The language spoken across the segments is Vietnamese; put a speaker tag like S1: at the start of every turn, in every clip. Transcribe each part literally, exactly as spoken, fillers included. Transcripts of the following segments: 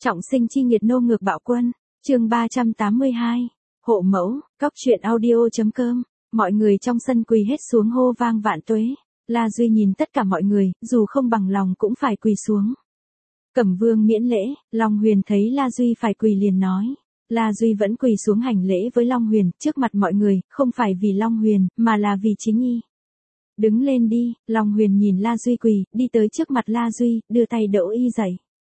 S1: Trọng sinh chi nghiệt nô ngược bạo quân, chương ba trăm tám mươi hai, hộ mẫu, cóc truyện audio.com, mọi người trong sân quỳ hết xuống hô vang vạn tuế. La Duy nhìn tất cả mọi người, dù không bằng lòng cũng phải quỳ xuống. Cẩm Vương miễn lễ, Long Huyền thấy La Duy phải quỳ liền nói. La Duy vẫn quỳ xuống hành lễ với Long Huyền, trước mặt mọi người, không phải vì Long Huyền, mà là vì chính y. Đứng lên đi, Long Huyền nhìn La Duy quỳ, đi tới trước mặt La Duy, đưa tay đỡ y dậy.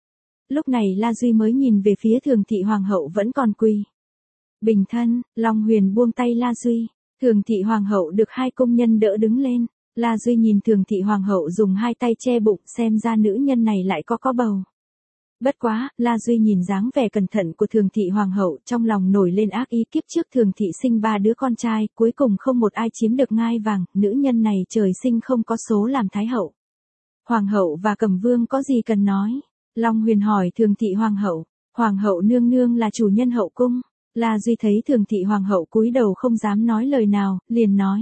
S1: Lúc này La Duy mới nhìn về phía Thường Thị Hoàng hậu vẫn còn quỳ. Bình thân, Long Huyền buông tay La Duy. Thường Thị Hoàng hậu được hai công nhân đỡ đứng lên. La Duy nhìn Thường Thị Hoàng hậu dùng hai tay che bụng, xem ra nữ nhân này lại có có bầu. Bất quá, La Duy nhìn dáng vẻ cẩn thận của Thường Thị Hoàng hậu, trong lòng nổi lên ác ý. Kiếp trước Thường Thị sinh ba đứa con trai, cuối cùng không một ai chiếm được ngai vàng, nữ nhân này trời sinh không có số làm thái hậu. Hoàng hậu và Cẩm Vương có gì cần nói? Long Huyền hỏi Thường Thị Hoàng hậu. Hoàng hậu nương nương là chủ nhân hậu cung. La Duy thấy Thường Thị Hoàng hậu cúi đầu không dám nói lời nào, liền nói.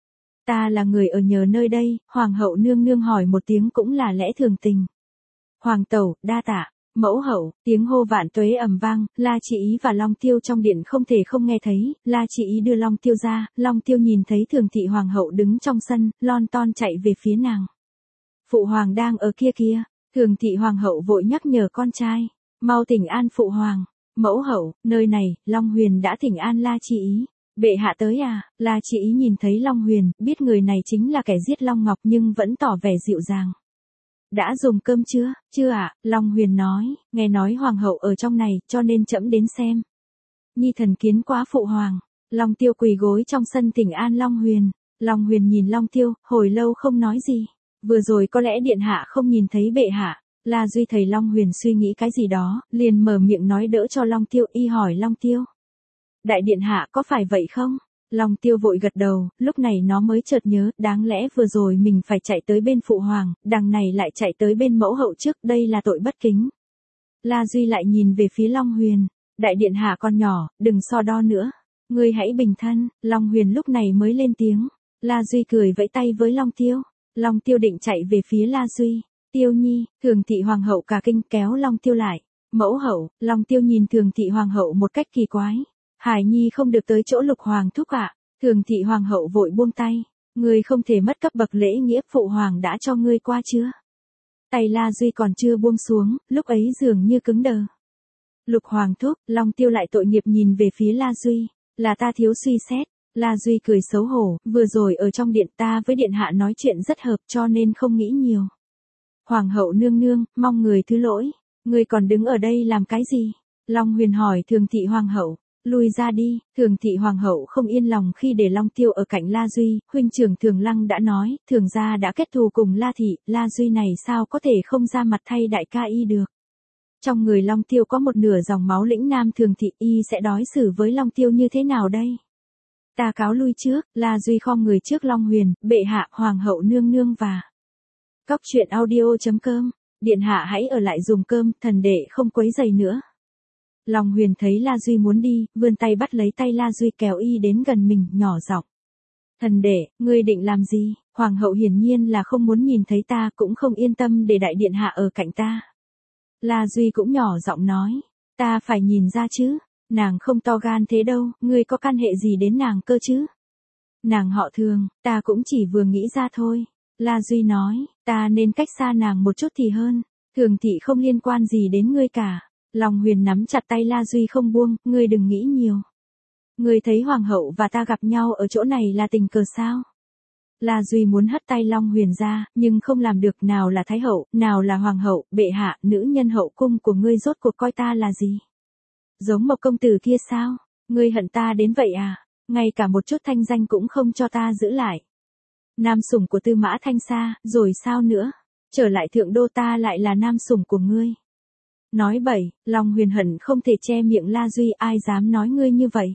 S1: Ta là người ở nhờ nơi đây, Hoàng hậu nương nương hỏi một tiếng cũng là lẽ thường tình. Hoàng tẩu, đa tạ. Mẫu hậu, tiếng hô vạn tuế ầm vang, La Chị Ý và Long Tiêu trong điện không thể không nghe thấy. La Chị Ý đưa Long Tiêu ra, Long Tiêu nhìn thấy Thường Thị Hoàng hậu đứng trong sân, lon ton chạy về phía nàng. Phụ hoàng đang ở kia kia. Thường Thị Hoàng hậu vội nhắc nhở con trai, mau thỉnh an phụ hoàng. Mẫu hậu, nơi này, Long Huyền đã thỉnh an La Chị Ý. Bệ hạ tới à? La Chị Ý nhìn thấy Long Huyền, biết người này chính là kẻ giết Long Ngọc nhưng vẫn tỏ vẻ dịu dàng. Đã dùng cơm chưa? Chưa ạ, à? Long Huyền nói, nghe nói hoàng hậu ở trong này, cho nên trẫm đến xem. Nhi thần kiến quá phụ hoàng. Long Tiêu quỳ gối trong sân thỉnh an Long Huyền. Long Huyền nhìn Long Tiêu, hồi lâu không nói gì. Vừa rồi có lẽ điện hạ không nhìn thấy bệ hạ. La Duy thấy Long Huyền suy nghĩ cái gì đó, liền mở miệng nói đỡ cho Long Tiêu. Y hỏi Long Tiêu, đại điện hạ có phải vậy không? Long Tiêu vội gật đầu, lúc này nó mới chợt nhớ, đáng lẽ vừa rồi mình phải chạy tới bên phụ hoàng, đằng này lại chạy tới bên mẫu hậu trước, đây là tội bất kính. La Duy lại nhìn về phía Long Huyền, đại điện hạ con nhỏ, đừng so đo nữa, ngươi hãy bình thân. Long Huyền lúc này mới lên tiếng. La Duy cười vẫy tay với Long Tiêu. Long Tiêu định chạy về phía La Duy. Tiêu Nhi, Thường Thị Hoàng hậu cả kinh kéo Long Tiêu lại. Mẫu hậu, Long Tiêu nhìn Thường Thị Hoàng hậu một cách kỳ quái. Hải Nhi không được tới chỗ Lục Hoàng thúc ạ. Thường Thị Hoàng hậu vội buông tay. Ngươi không thể mất cấp bậc lễ nghĩa, phụ hoàng đã cho ngươi qua chưa? Tay La Duy còn chưa buông xuống, lúc ấy dường như cứng đờ. Lục Hoàng thúc, Long Tiêu lại tội nghiệp nhìn về phía La Duy. Là ta thiếu suy xét. La Duy cười xấu hổ, vừa rồi ở trong điện ta với điện hạ nói chuyện rất hợp cho nên không nghĩ nhiều. Hoàng hậu nương nương, mong người thứ lỗi. Ngươi còn đứng ở đây làm cái gì? Long Huyền hỏi Thường Thị Hoàng hậu. Lui ra đi. Thường Thị Hoàng hậu không yên lòng khi để Long Tiêu ở cạnh La Duy. Huynh trưởng Thường Lăng đã nói, Thường gia đã kết thù cùng La Thị, La Duy này sao có thể không ra mặt thay đại ca y được. Trong người Long Tiêu có một nửa dòng máu lĩnh nam Thường Thị, y sẽ đối xử với Long Tiêu như thế nào đây? Ta cáo lui trước. La Duy khom người trước Long Huyền, bệ hạ, hoàng hậu nương nương và cóc truyện audio.com, điện hạ hãy ở lại dùng cơm, thần đệ không quấy rầy nữa. Long Huyền thấy La Duy muốn đi, vươn tay bắt lấy tay La Duy kéo y đến gần mình, nhỏ giọng. Thần đệ, ngươi định làm gì? Hoàng hậu hiển nhiên là không muốn nhìn thấy ta, cũng không yên tâm để đại điện hạ ở cạnh ta. La Duy cũng nhỏ giọng nói, ta phải nhìn ra chứ, nàng không to gan thế đâu, ngươi có can hệ gì đến nàng cơ chứ? Nàng họ Thường, ta cũng chỉ vừa nghĩ ra thôi. La Duy nói, ta nên cách xa nàng một chút thì hơn, Thường Thị không liên quan gì đến ngươi cả. Long Huyền nắm chặt tay La Duy không buông, ngươi đừng nghĩ nhiều. Ngươi thấy hoàng hậu và ta gặp nhau ở chỗ này là tình cờ sao? La Duy muốn hất tay Long Huyền ra, nhưng không làm được, nào là thái hậu, nào là hoàng hậu, bệ hạ, nữ nhân hậu cung của ngươi rốt cuộc coi ta là gì? Giống một công tử kia sao? Ngươi hận ta đến vậy à? Ngay cả một chút thanh danh cũng không cho ta giữ lại. Nam sủng của Tư Mã Thanh Sa, rồi sao nữa? Trở lại thượng đô ta lại là nam sủng của ngươi. Nói bậy, Long Huyền hận không thể che miệng La Duy, ai dám nói ngươi như vậy.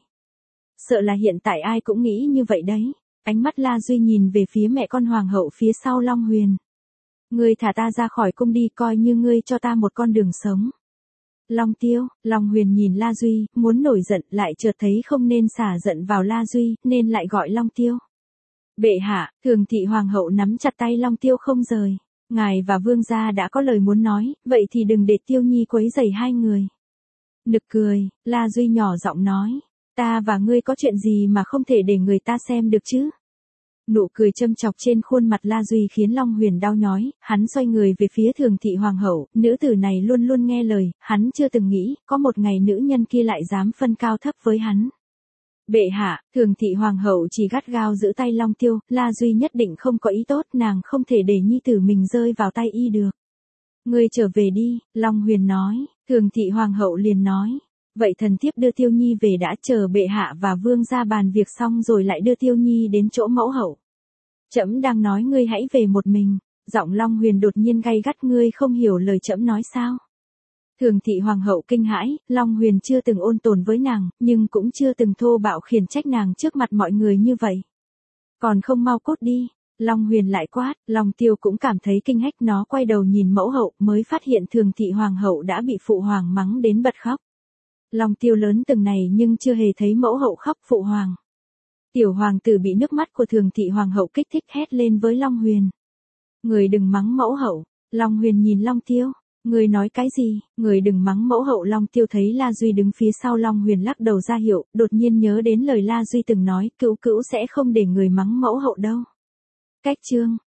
S1: Sợ là hiện tại ai cũng nghĩ như vậy đấy. Ánh mắt La Duy nhìn về phía mẹ con hoàng hậu phía sau Long Huyền. Ngươi thả ta ra khỏi cung đi, coi như ngươi cho ta một con đường sống. Long Tiêu, Long Huyền nhìn La Duy, muốn nổi giận, lại chợt thấy không nên xả giận vào La Duy, nên lại gọi Long Tiêu. Bệ hạ, Thường Thị Hoàng hậu nắm chặt tay Long Tiêu không rời. Ngài và vương gia đã có lời muốn nói, vậy thì đừng để Tiêu Nhi quấy rầy hai người. Nực cười, La Duy nhỏ giọng nói, ta và ngươi có chuyện gì mà không thể để người ta xem được chứ? Nụ cười châm chọc trên khuôn mặt La Duy khiến Long Huyền đau nhói, hắn xoay người về phía Thường thị hoàng hậu, nữ tử này luôn luôn nghe lời, hắn chưa từng nghĩ, có một ngày nữ nhân kia lại dám phân cao thấp với hắn. Bệ hạ, Thường thị hoàng hậu chỉ gắt gao giữ tay Long Tiêu, La Duy nhất định không có ý tốt, nàng không thể để nhi tử mình rơi vào tay y được. Ngươi trở về đi, Long Huyền nói, Thường thị hoàng hậu liền nói. Vậy thần thiếp đưa Tiêu Nhi về đã, chờ bệ hạ và vương gia bàn việc xong rồi lại đưa Tiêu Nhi đến chỗ mẫu hậu. Trẫm đang nói ngươi hãy về một mình, giọng Long Huyền đột nhiên gay gắt, ngươi không hiểu lời trẫm nói sao? Thường thị hoàng hậu kinh hãi, Long Huyền chưa từng ôn tồn với nàng, nhưng cũng chưa từng thô bạo khiển trách nàng trước mặt mọi người như vậy. Còn không mau cút đi, Long Huyền lại quát, Long Tiêu cũng cảm thấy kinh hách, nó quay đầu nhìn mẫu hậu mới phát hiện Thường thị hoàng hậu đã bị phụ hoàng mắng đến bật khóc. Long Tiêu lớn từng này nhưng chưa hề thấy mẫu hậu khóc, phụ hoàng. Tiểu hoàng tử bị nước mắt của Thường thị hoàng hậu kích thích hét lên với Long Huyền. Người đừng mắng mẫu hậu, Long Huyền nhìn Long Tiêu, người nói cái gì, người đừng mắng mẫu hậu. Long Tiêu thấy La Duy đứng phía sau Long Huyền lắc đầu ra hiệu, đột nhiên nhớ đến lời La Duy từng nói, cữu cữu sẽ không để người mắng mẫu hậu đâu. Cách chương